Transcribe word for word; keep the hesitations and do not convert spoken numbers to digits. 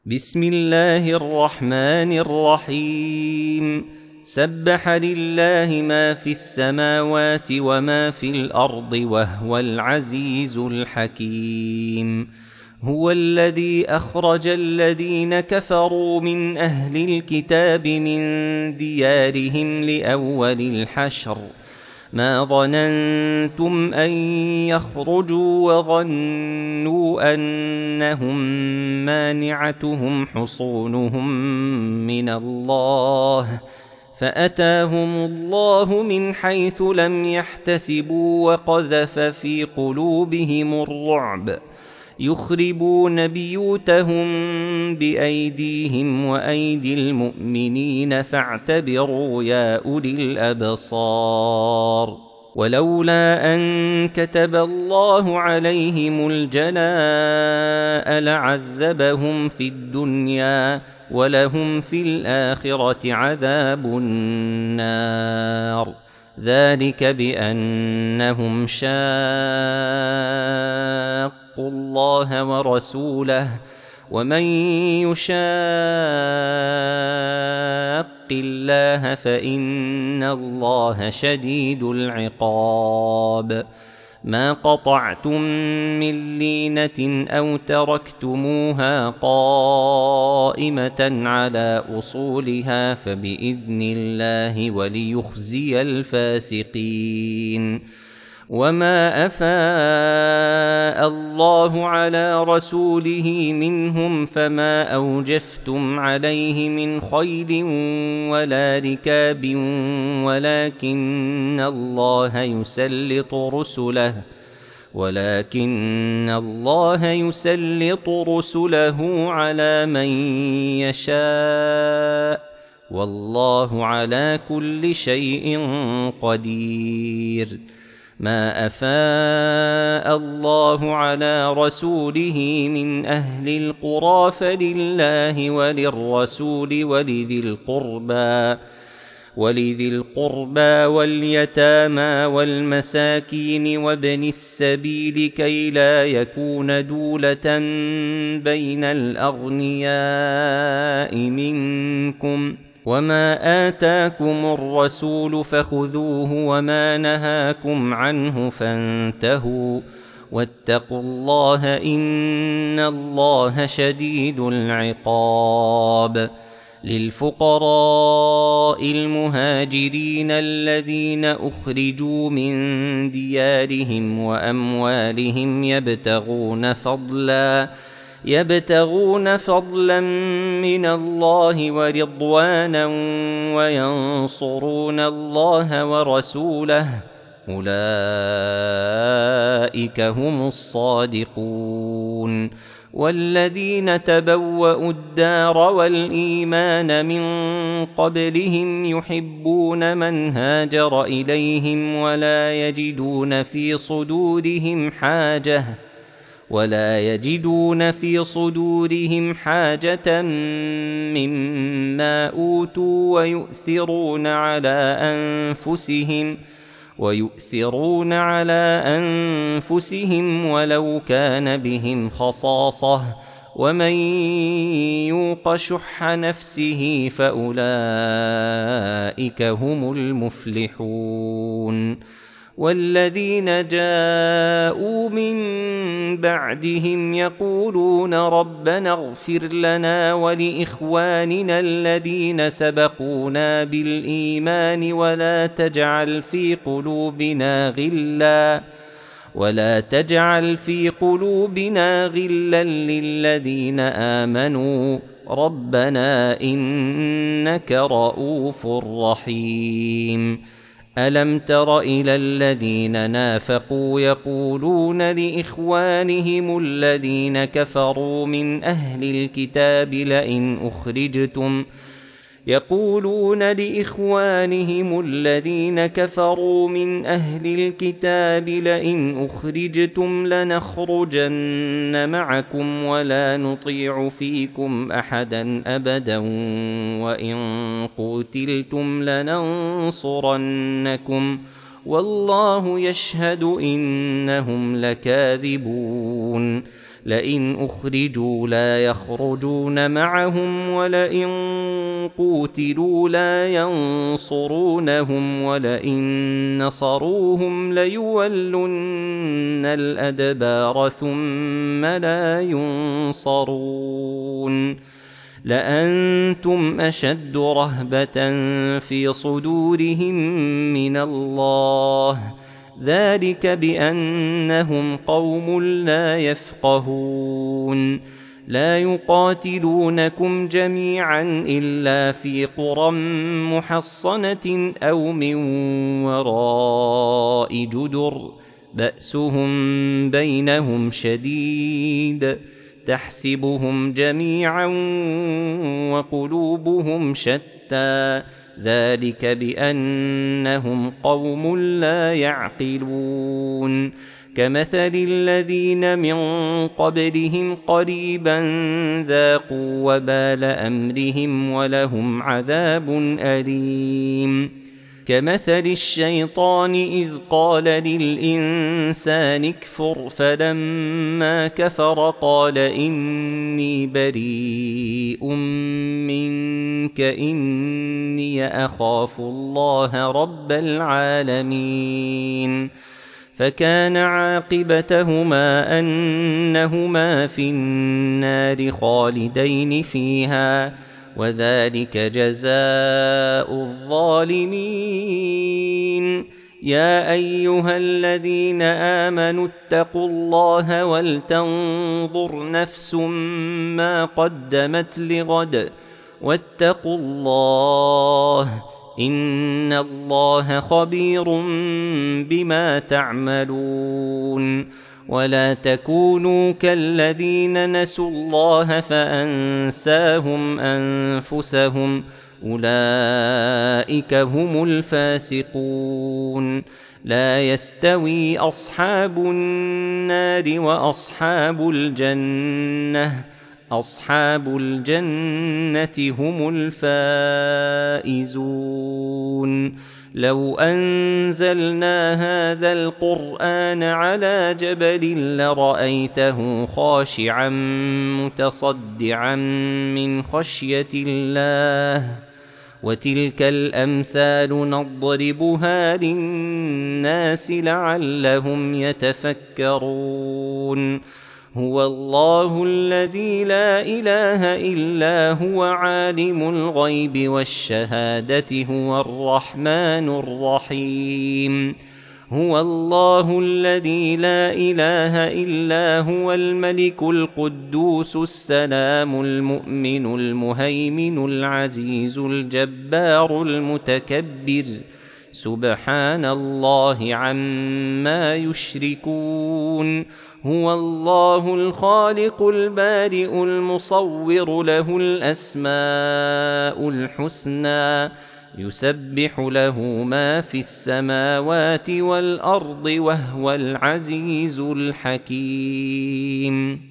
بسم الله الرحمن الرحيم. سبح لله ما في السماوات وما في الأرض وهو العزيز الحكيم. هو الذي أخرج الذين كفروا من أهل الكتاب من ديارهم لأول الحشر ما ظننتم أن يخرجوا وظنوا أنهم مانعتهم حصونهم من الله فأتاهم الله من حيث لم يحتسبوا وقذف في قلوبهم الرعب يخربون بيوتهم بأيديهم وأيدي المؤمنين فاعتبروا يا أولي الأبصار. ولولا أن كتب الله عليهم الجلاء لعذبهم في الدنيا ولهم في الآخرة عذاب النار ذلك بأنهم شاقوا الله ورسوله ومن يشاق الله فإن الله شديد العقاب. ما قطعتم من لينة أو تركتموها قائمة على أصولها فبإذن الله وليخزي الفاسقين. وما أفاء الله على رسوله منهم فما أوجفتم عليه من خيل ولا ركاب ولكن الله يسلط رسله ولكن الله يسلط رسله على من يشاء والله على كل شيء قدير. ما أفاء الله على رسوله من أهل القرى فلله وللرسول ولذي القربى ولذي القربى واليتامى والمساكين وابن السبيل كي لا يكون دولة بين الأغنياء منكم وما آتاكم الرسول فخذوه وما نهاكم عنه فانتهوا واتقوا الله إن الله شديد العقاب. للفقراء المهاجرين الذين أخرجوا من ديارهم وأموالهم يبتغون فضلاً يبتغون فضلا من الله ورضوانا وينصرون الله ورسوله أولئك هم الصادقون. والذين تبوأوا الدار والإيمان من قبلهم يحبون من هاجر إليهم ولا يجدون في صدورهم حاجة ولا يجدون في صدورهم حاجة مما أوتوا ويؤثرون على أنفسهم ويؤثرون على أنفسهم ولو كان بهم خصاصة ومن يوق شح نفسه فأولئك هم المفلحون. والذين جاءوا من بعدهم يقولون ربنا اغفر لنا ولإخواننا الذين سبقونا بالإيمان ولا تجعل في قلوبنا غلا ولا تجعل في قلوبنا غلا للذين آمنوا ربنا إنك رؤوف رحيم. ألم تر إلى الذين نافقوا يقولون لإخوانهم الذين كفروا من أهل الكتاب لئن أخرجتم يقولون لإخوانهم الذين كفروا من أهل الكتاب لئن أخرجتم لنخرجن معكم ولا نطيع فيكم أحدا أبدا وإن قتلتم لننصرنكم والله يشهد إنهم لكاذبون. لئن أخرجوا لا يخرجون معهم ولئن قوتلوا لا ينصرونهم ولئن نصروهم ليولن الأدبار ثم لا ينصرون لأنتم أشد رهبة في صدورهم من الله ذلك بأنهم قوم لا يفقهون لا يقاتلونكم جميعا إلا في قرى محصنة أو من وراء جدر بأسهم بينهم شديد تحسبهم جميعا وقلوبهم شتى ذلك بأنهم قوم لا يعقلون كمثل الذين من قبلهم قريبا ذاقوا وبال أمرهم ولهم عذاب أليم كمثل الشيطان إذ قال للإنسان اكفر فلما كفر قال إني بريء منك إني أخاف الله رب العالمين فكان عاقبتهما أنهما في النار خالدين فيها وذلك جزاء الظالمين يا أيها الذين آمنوا اتقوا الله ولتنظر نفس ما قدمت لغد واتقوا الله إن الله خبير بما تعملون ولا تكونوا كالذين نسوا الله فأنساهم أنفسهم أولئك هم الفاسقون لا يستوي أصحاب النار وأصحاب الجنة أصحاب الجنة هم الفائزون لو أنزلنا هذا القرآن على جبل لرأيته خاشعا متصدعا من خشية الله وتلك الأمثال نضربها للناس لعلهم يتفكرون هو الله الذي لا إله إلا هو عالم الغيب والشهادة هو الرحمن الرحيم هو الله الذي لا إله إلا هو الملك القدوس السلام المؤمن المهيمن العزيز الجبار المتكبر سبحان الله عما يشركون هو الله الخالق البارئ المصور له الأسماء الحسنى يسبح له ما في السماوات والأرض وهو العزيز الحكيم